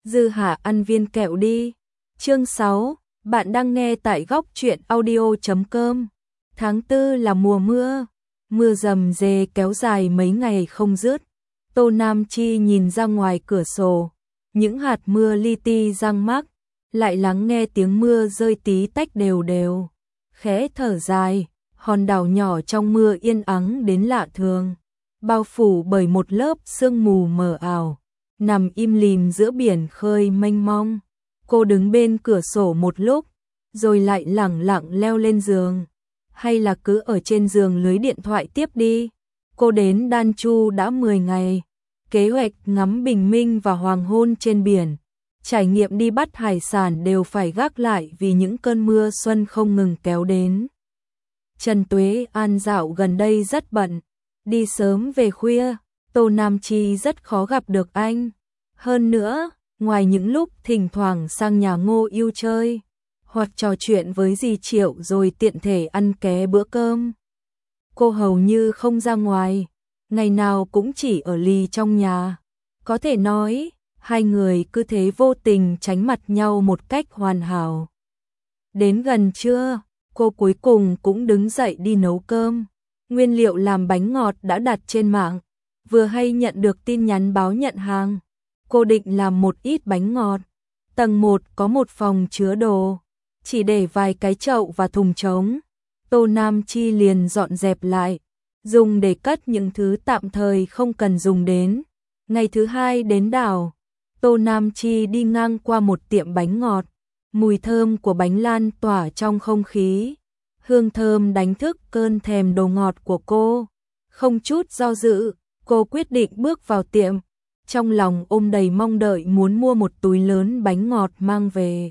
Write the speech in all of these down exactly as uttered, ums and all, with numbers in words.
Dư Hà ăn viên kẹo đi. Chương sáu, bạn đang nghe tại góc truyện audio chấm com. Tháng tư là mùa mưa, mưa rầm rề kéo dài mấy ngày không dứt. Tô Nam Chi nhìn ra ngoài cửa sổ, những hạt mưa li ti răng mắc, lại lắng nghe tiếng mưa rơi tí tách đều đều. Khẽ thở dài, hòn đảo nhỏ trong mưa yên ắng đến lạ thường, bao phủ bởi một lớp sương mù mờ ảo, nằm im lìm giữa biển khơi mênh mông. Cô đứng bên cửa sổ một lúc, rồi lại lẳng lặng leo lên giường. Hay là cứ ở trên giường lưới điện thoại tiếp đi. Cô đến Đan Chu đã mười ngày, kế hoạch ngắm bình minh và hoàng hôn trên biển, trải nghiệm đi bắt hải sản đều phải gác lại vì những cơn mưa xuân không ngừng kéo đến. Trần Tuế An dạo gần đây rất bận, đi sớm về khuya, Tô Nam Chi rất khó gặp được anh. Hơn nữa, ngoài những lúc thỉnh thoảng sang nhà Ngô Yêu chơi, hoặc trò chuyện với dì Triệu rồi tiện thể ăn ké bữa cơm, cô hầu như không ra ngoài, ngày nào cũng chỉ ở lì trong nhà. Có thể nói, hai người cứ thế vô tình tránh mặt nhau một cách hoàn hảo. Đến gần trưa, cô cuối cùng cũng đứng dậy đi nấu cơm. Nguyên liệu làm bánh ngọt đã đặt trên mạng, vừa hay nhận được tin nhắn báo nhận hàng. Cô định làm một ít bánh ngọt. Tầng một có một phòng chứa đồ, chỉ để vài cái chậu và thùng trống. Tô Nam Chi liền dọn dẹp lại, dùng để cất những thứ tạm thời không cần dùng đến. Ngày thứ hai đến đảo, Tô Nam Chi đi ngang qua một tiệm bánh ngọt, mùi thơm của bánh lan tỏa trong không khí. Hương thơm đánh thức cơn thèm đồ ngọt của cô. Không chút do dự, cô quyết định bước vào tiệm, trong lòng ôm đầy mong đợi muốn mua một túi lớn bánh ngọt mang về.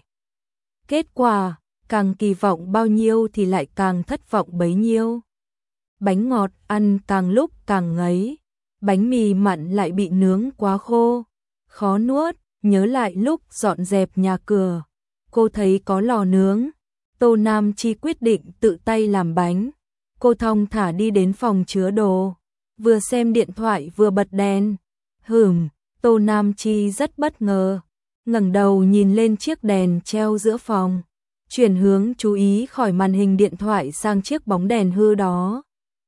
Kết quả, càng kỳ vọng bao nhiêu thì lại càng thất vọng bấy nhiêu. Bánh ngọt ăn càng lúc càng ngấy, bánh mì mặn lại bị nướng quá khô, khó nuốt. Nhớ lại lúc dọn dẹp nhà cửa, cô thấy có lò nướng. Tô Nam Chi quyết định tự tay làm bánh. Cô thong thả đi đến phòng chứa đồ, vừa xem điện thoại vừa bật đèn. Hửm, Tô Nam Chi rất bất ngờ, ngẩng đầu nhìn lên chiếc đèn treo giữa phòng, chuyển hướng chú ý khỏi màn hình điện thoại sang chiếc bóng đèn hư đó.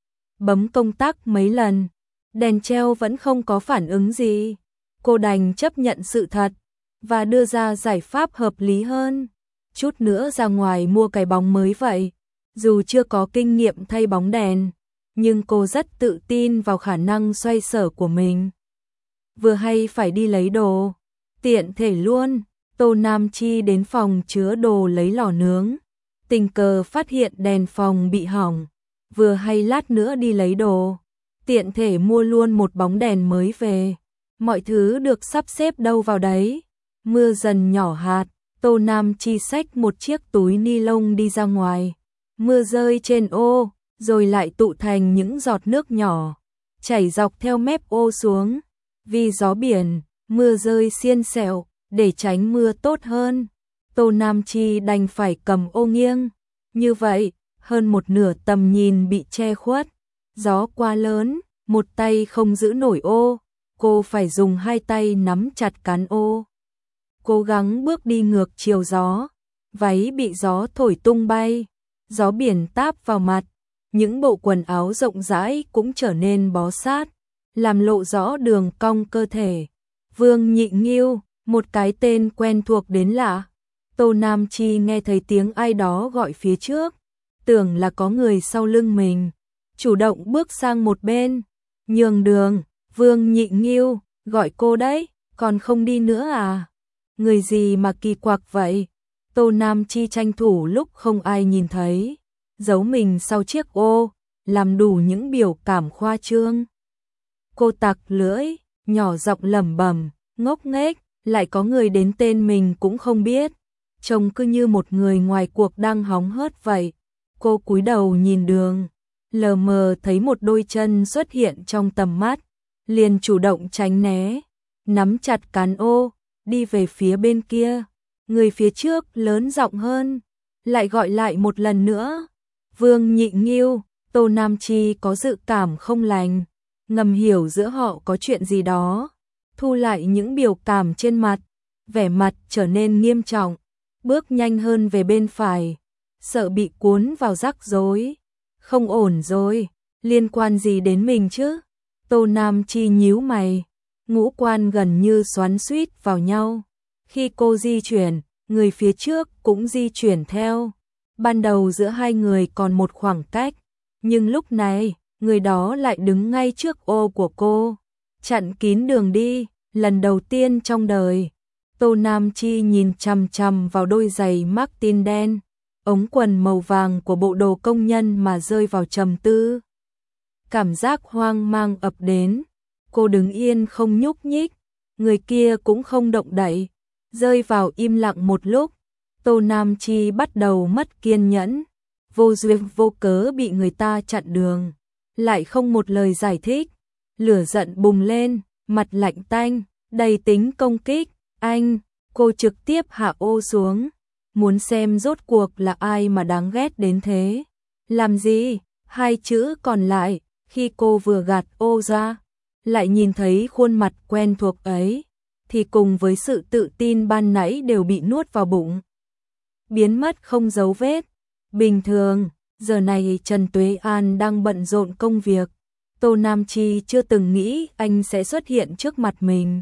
Bấm công tắc mấy lần, đèn treo vẫn không có phản ứng gì. Cô đành chấp nhận sự thật và đưa ra giải pháp hợp lý hơn. Chút nữa ra ngoài mua cái bóng mới vậy. Dù chưa có kinh nghiệm thay bóng đèn, nhưng cô rất tự tin vào khả năng xoay sở của mình. Vừa hay phải đi lấy đồ, tiện thể luôn, Tô Nam Chi đến phòng chứa đồ lấy lò nướng. Tình cờ phát hiện đèn phòng bị hỏng, vừa hay lát nữa đi lấy đồ, tiện thể mua luôn một bóng đèn mới về. Mọi thứ được sắp xếp đâu vào đấy. Mưa dần nhỏ hạt, Tô Nam Chi xách một chiếc túi ni lông đi ra ngoài. Mưa rơi trên ô, rồi lại tụ thành những giọt nước nhỏ, chảy dọc theo mép ô xuống. Vì gió biển, mưa rơi xiên xẹo, để tránh mưa tốt hơn, Tô Nam Chi đành phải cầm ô nghiêng. Như vậy, hơn một nửa tầm nhìn bị che khuất. Gió quá lớn, một tay không giữ nổi ô, cô phải dùng hai tay nắm chặt cán ô, cố gắng bước đi ngược chiều gió. Váy bị gió thổi tung bay, gió biển táp vào mặt, những bộ quần áo rộng rãi cũng trở nên bó sát, làm lộ rõ đường cong cơ thể. Vương Nhị Nghiêu, một cái tên quen thuộc đến lạ. Tô Nam Chi nghe thấy tiếng ai đó gọi phía trước, tưởng là có người sau lưng mình, chủ động bước sang một bên, nhường đường. Vương Nhị Nghiêu, gọi cô đấy, còn không đi nữa à? Người gì mà kỳ quặc vậy? Tô Nam Chi tranh thủ lúc không ai nhìn thấy, giấu mình sau chiếc ô, làm đủ những biểu cảm khoa trương. Cô tặc lưỡi, nhỏ giọng lẩm bẩm, ngốc nghếch, lại có người đến tên mình cũng không biết, trông cứ như một người ngoài cuộc đang hóng hớt vậy. Cô cúi đầu nhìn đường, lờ mờ thấy một đôi chân xuất hiện trong tầm mắt, liền chủ động tránh né, nắm chặt cán ô, đi về phía bên kia. Người phía trước lớn giọng hơn, lại gọi lại một lần nữa. Vương Nhị Nghiêu. Tô Nam Chi có dự cảm không lành, ngầm hiểu giữa họ có chuyện gì đó, thu lại những biểu cảm trên mặt, vẻ mặt trở nên nghiêm trọng, bước nhanh hơn về bên phải, sợ bị cuốn vào rắc rối. Không ổn rồi, liên quan gì đến mình chứ? Tô Nam Chi nhíu mày, ngũ quan gần như xoắn xuýt vào nhau. Khi cô di chuyển, người phía trước cũng di chuyển theo. Ban đầu giữa hai người còn một khoảng cách, nhưng lúc này, người đó lại đứng ngay trước ô của cô, chặn kín đường đi. Lần đầu tiên trong đời, Tô Nam Chi nhìn chằm chằm vào đôi giày Martin đen, ống quần màu vàng của bộ đồ công nhân mà rơi vào trầm tư. Cảm giác hoang mang ập đến, cô đứng yên không nhúc nhích, người kia cũng không động đậy, rơi vào im lặng một lúc. Tô Nam Chi bắt đầu mất kiên nhẫn, vô duyên vô cớ bị người ta chặn đường, lại không một lời giải thích, lửa giận bùng lên, mặt lạnh tanh, đầy tính công kích. Anh, cô trực tiếp hạ ô xuống, muốn xem rốt cuộc là ai mà đáng ghét đến thế. Làm gì? Hai chữ còn lại, khi cô vừa gạt ô ra, lại nhìn thấy khuôn mặt quen thuộc ấy, thì cùng với sự tự tin ban nãy đều bị nuốt vào bụng, biến mất không dấu vết. Bình thường, giờ này Trần Tuế An đang bận rộn công việc, Tô Nam Chi chưa từng nghĩ anh sẽ xuất hiện trước mặt mình.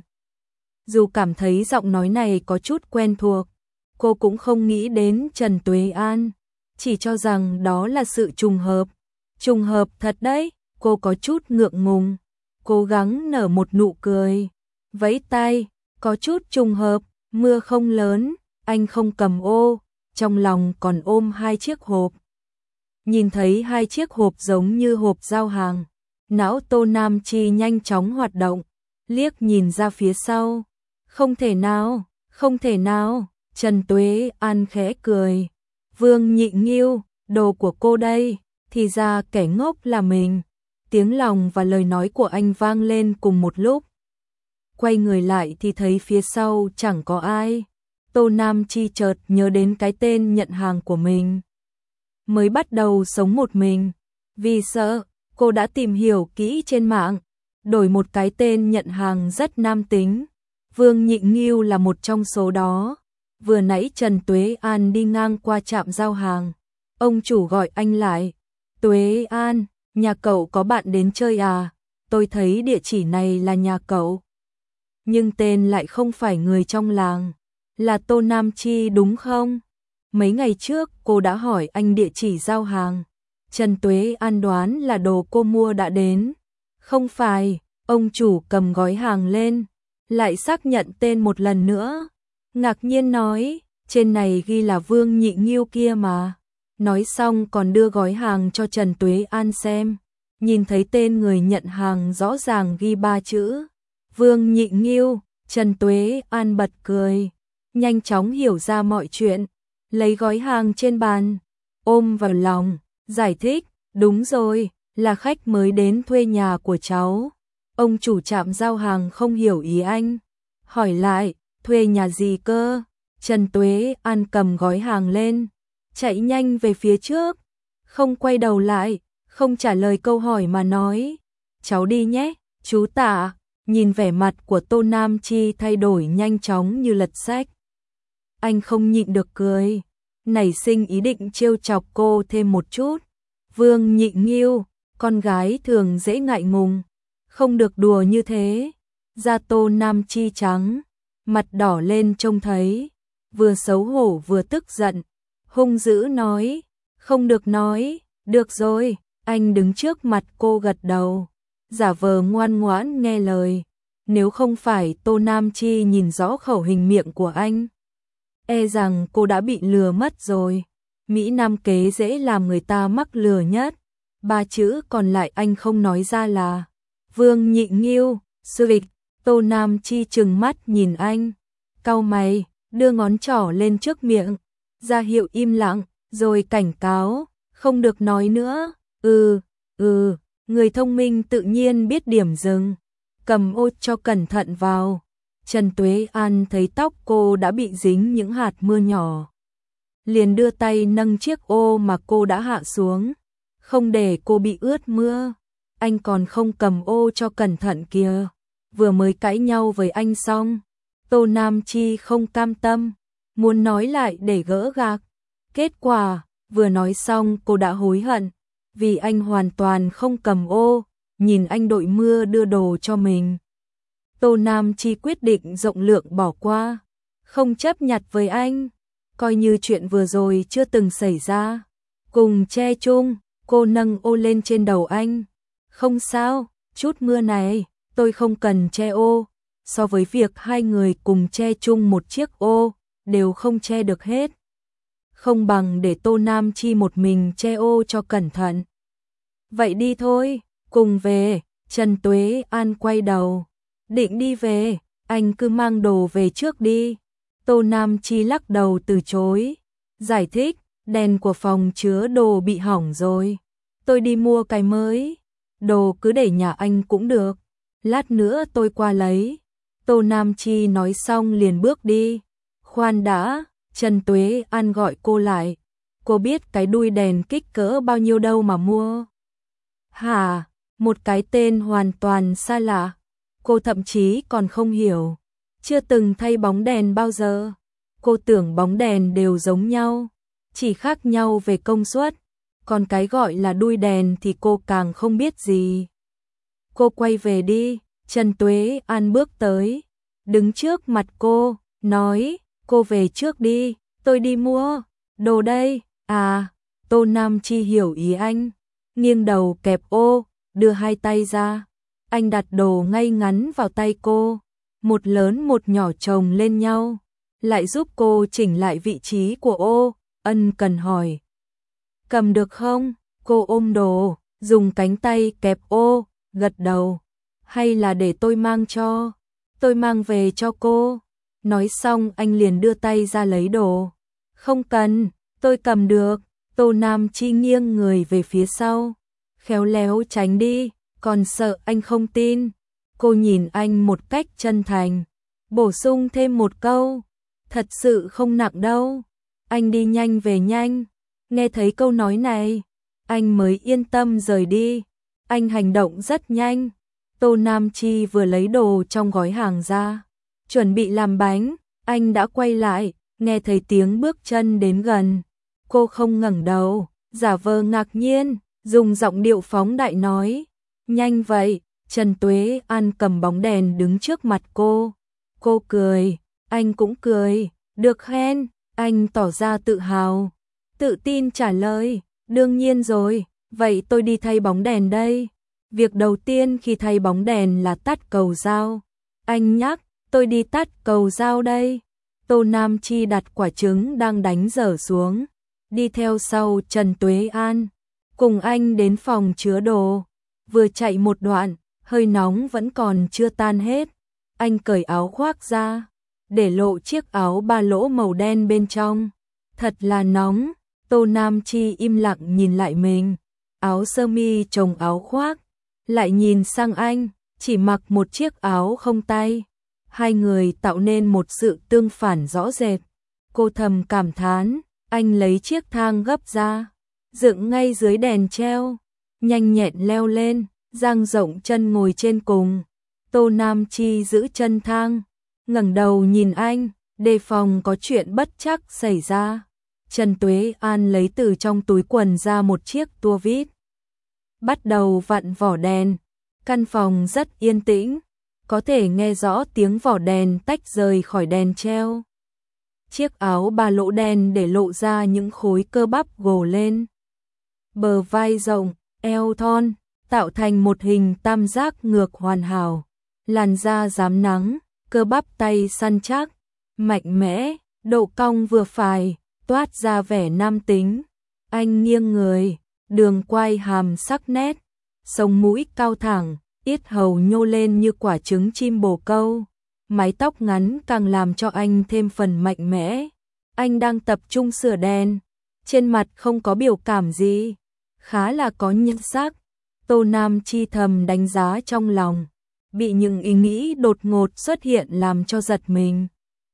Dù cảm thấy giọng nói này có chút quen thuộc, cô cũng không nghĩ đến Trần Tuế An, chỉ cho rằng đó là sự trùng hợp. Trùng hợp thật đấy, cô có chút ngượng ngùng, cố gắng nở một nụ cười, vẫy tay, có chút trùng hợp, mưa không lớn, anh không cầm ô, trong lòng còn ôm hai chiếc hộp. Nhìn thấy hai chiếc hộp giống như hộp giao hàng, não Tô Nam Chi nhanh chóng hoạt động, liếc nhìn ra phía sau. Không thể nào, không thể nào, Trần Tuế An khẽ cười. Vương Nhị Nghiêu, đồ của cô đây, thì ra kẻ ngốc là mình. Tiếng lòng và lời nói của anh vang lên cùng một lúc. Quay người lại thì thấy phía sau chẳng có ai. Tô Nam Chi chợt nhớ đến cái tên nhận hàng của mình. Mới bắt đầu sống một mình, vì sợ, cô đã tìm hiểu kỹ trên mạng, đổi một cái tên nhận hàng rất nam tính. Vương Nhị Nghiêu là một trong số đó. Vừa nãy Trần Tuế An đi ngang qua trạm giao hàng, ông chủ gọi anh lại. Tuế An, nhà cậu có bạn đến chơi à? Tôi thấy địa chỉ này là nhà cậu, nhưng tên lại không phải người trong làng. Là Tô Nam Chi đúng không? Mấy ngày trước cô đã hỏi anh địa chỉ giao hàng. Trần Tuế An đoán là đồ cô mua đã đến. Không phải, ông chủ cầm gói hàng lên, lại xác nhận tên một lần nữa. Ngạc nhiên nói, trên này ghi là Vương Nhị Nghiêu kia mà. Nói xong còn đưa gói hàng cho Trần Tuế An xem. Nhìn thấy tên người nhận hàng rõ ràng ghi ba chữ Vương Nhị Nghiêu. Trần Tuế An bật cười, nhanh chóng hiểu ra mọi chuyện, lấy gói hàng trên bàn, ôm vào lòng, giải thích, đúng rồi, là khách mới đến thuê nhà của cháu. Ông chủ trạm giao hàng không hiểu ý anh, hỏi lại, thuê nhà gì cơ? Trần Tuế An cầm gói hàng lên, chạy nhanh về phía trước, không quay đầu lại, không trả lời câu hỏi mà nói, cháu đi nhé, chú Tạ. Nhìn vẻ mặt của Tô Nam Chi thay đổi nhanh chóng như lật sách, anh không nhịn được cười, nảy sinh ý định trêu chọc cô thêm một chút. Vương Nhị Nghiêu, con gái thường dễ ngại ngùng, không được đùa như thế. Da Tô Nam Chi trắng, mặt đỏ lên trông thấy, vừa xấu hổ vừa tức giận, hung dữ nói, không được nói, được rồi. Anh đứng trước mặt cô gật đầu, giả vờ ngoan ngoãn nghe lời. Nếu không phải Tô Nam Chi nhìn rõ khẩu hình miệng của anh, e rằng cô đã bị lừa mất rồi. Mỹ Nam kế dễ làm người ta mắc lừa nhất. Ba chữ còn lại anh không nói ra là Vương Nhị Nghiêu. Suyệt. Tô Nam Chi trừng mắt nhìn anh, cau mày, đưa ngón trỏ lên trước miệng, ra hiệu im lặng, rồi cảnh cáo, không được nói nữa. Ừ, ừ, người thông minh tự nhiên biết điểm dừng. Cầm ô cho cẩn thận vào. Trần Tuế An thấy tóc cô đã bị dính những hạt mưa nhỏ, liền đưa tay nâng chiếc ô mà cô đã hạ xuống, không để cô bị ướt mưa. Anh còn không cầm ô cho cẩn thận kìa, vừa mới cãi nhau với anh xong, Tô Nam Chi không cam tâm, muốn nói lại để gỡ gạc. Kết quả, vừa nói xong cô đã hối hận, vì anh hoàn toàn không cầm ô, nhìn anh đội mưa đưa đồ cho mình. Tô Nam Chi quyết định rộng lượng bỏ qua, không chấp nhặt với anh, coi như chuyện vừa rồi chưa từng xảy ra. Cùng che chung, cô nâng ô lên trên đầu anh. Không sao, chút mưa này, tôi không cần che ô. So với việc hai người cùng che chung một chiếc ô, đều không che được hết. Không bằng để Tô Nam Chi một mình che ô cho cẩn thận. Vậy đi thôi, cùng về. Trần Tuế An quay đầu, định đi về, anh cứ mang đồ về trước đi. Tô Nam Chi lắc đầu từ chối, giải thích, đèn của phòng chứa đồ bị hỏng rồi. Tôi đi mua cái mới, đồ cứ để nhà anh cũng được, lát nữa tôi qua lấy. Tô Nam Chi nói xong liền bước đi. Khoan đã, Trần Tuế An gọi cô lại. Cô biết cái đuôi đèn kích cỡ bao nhiêu đâu mà mua? Hả? Một cái tên hoàn toàn xa lạ. Cô thậm chí còn không hiểu. Chưa từng thay bóng đèn bao giờ. Cô tưởng bóng đèn đều giống nhau, chỉ khác nhau về công suất. Còn cái gọi là đuôi đèn thì cô càng không biết gì. Cô quay về đi. Trần Tuế An bước tới, đứng trước mặt cô, nói, cô về trước đi, tôi đi mua đồ đây. À, Tô Nam Chi hiểu ý anh, nghiêng đầu kẹp ô, đưa hai tay ra. Anh đặt đồ ngay ngắn vào tay cô, một lớn một nhỏ chồng lên nhau, lại giúp cô chỉnh lại vị trí của ô, ân cần hỏi. Cầm được không? Cô ôm đồ, dùng cánh tay kẹp ô, gật đầu. Hay là để tôi mang cho? Tôi mang về cho cô. Nói xong anh liền đưa tay ra lấy đồ. Không cần, tôi cầm được. Tô Nam Chi nghiêng người về phía sau, khéo léo tránh đi, còn sợ anh không tin. Cô nhìn anh một cách chân thành, bổ sung thêm một câu, thật sự không nặng đâu. Anh đi nhanh về nhanh. Nghe thấy câu nói này, anh mới yên tâm rời đi. Anh hành động rất nhanh. Tô Nam Chi vừa lấy đồ trong gói hàng ra, chuẩn bị làm bánh, anh đã quay lại, nghe thấy tiếng bước chân đến gần. Cô không ngẩng đầu, giả vờ ngạc nhiên, dùng giọng điệu phóng đại nói, nhanh vậy. Trần Tuế An cầm bóng đèn đứng trước mặt cô. Cô cười, anh cũng cười, được khen. Anh tỏ ra tự hào, tự tin trả lời, đương nhiên rồi, vậy tôi đi thay bóng đèn đây. Việc đầu tiên khi thay bóng đèn là tắt cầu dao. Anh nhắc, tôi đi tắt cầu dao đây. Tô Nam Chi đặt quả trứng đang đánh dở xuống, đi theo sau Trần Tuế An, cùng anh đến phòng chứa đồ. Vừa chạy một đoạn, hơi nóng vẫn còn chưa tan hết. Anh cởi áo khoác ra, để lộ chiếc áo ba lỗ màu đen bên trong. Thật là nóng. Tô Nam Chi im lặng nhìn lại mình, áo sơ mi chồng áo khoác, lại nhìn sang anh, chỉ mặc một chiếc áo không tay. Hai người tạo nên một sự tương phản rõ rệt. Cô thầm cảm thán, anh lấy chiếc thang gấp ra, dựng ngay dưới đèn treo, nhanh nhẹn leo lên, dang rộng chân ngồi trên cùng. Tô Nam Chi giữ chân thang, ngẩng đầu nhìn anh, đề phòng có chuyện bất trắc xảy ra. Trần Tuế An lấy từ trong túi quần ra một chiếc tua vít, bắt đầu vặn vỏ đèn. Căn phòng rất yên tĩnh, có thể nghe rõ tiếng vỏ đèn tách rời khỏi đèn treo. Chiếc áo ba lỗ đen để lộ ra những khối cơ bắp gồ lên, bờ vai rộng, eo thon, tạo thành một hình tam giác ngược hoàn hảo. Làn da rám nắng, cơ bắp tay săn chắc, mạnh mẽ, độ cong vừa phải, toát ra vẻ nam tính. Anh nghiêng người, đường quai hàm sắc nét, sống mũi cao thẳng, yết hầu nhô lên như quả trứng chim bồ câu. Mái tóc ngắn càng làm cho anh thêm phần mạnh mẽ. Anh đang tập trung sửa đèn, trên mặt không có biểu cảm gì, khá là có nhân sắc. Tô Nam Chi thầm đánh giá trong lòng, bị những ý nghĩ đột ngột xuất hiện làm cho giật mình.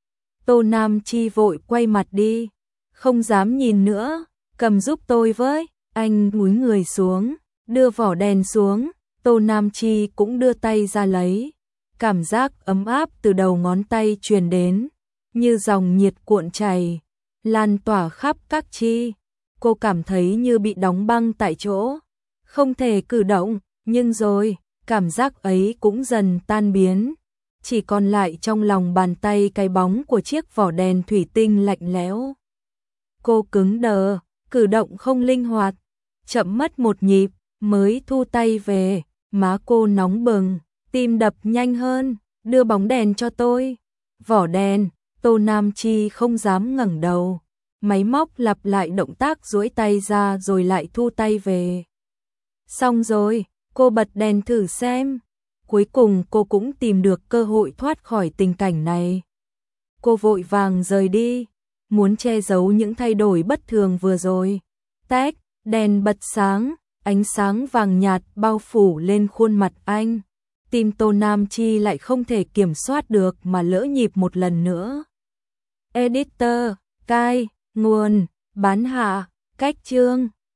Tô Nam Chi vội quay mặt đi, không dám nhìn nữa. Cầm giúp tôi với. Anh cúi người xuống, đưa vỏ đèn xuống. Tô Nam Chi cũng đưa tay ra lấy. cảm giác ấm áp từ đầu ngón tay truyền đến, như dòng nhiệt cuộn chảy, lan tỏa khắp các chi. Cô cảm thấy như bị đóng băng tại chỗ, không thể cử động, nhưng rồi, cảm giác ấy cũng dần tan biến, chỉ còn lại trong lòng bàn tay cái bóng của chiếc vỏ đèn thủy tinh lạnh lẽo. Cô cứng đờ, cử động không linh hoạt, chậm mất một nhịp, mới thu tay về, má cô nóng bừng, tim đập nhanh hơn, đưa bóng đèn cho tôi. Vỏ đèn, Tô Nam Chi không dám ngẩng đầu, máy móc lặp lại động tác duỗi tay ra rồi lại thu tay về. Xong rồi, cô bật đèn thử xem. Cuối cùng cô cũng tìm được cơ hội thoát khỏi tình cảnh này. Cô vội vàng rời đi, muốn che giấu những thay đổi bất thường vừa rồi. Tách, đèn bật sáng, ánh sáng vàng nhạt bao phủ lên khuôn mặt anh. Tim Tô Nam Chi lại không thể kiểm soát được mà lỡ nhịp một lần nữa. Editor, cai, nguồn, bán hạ, cách chương.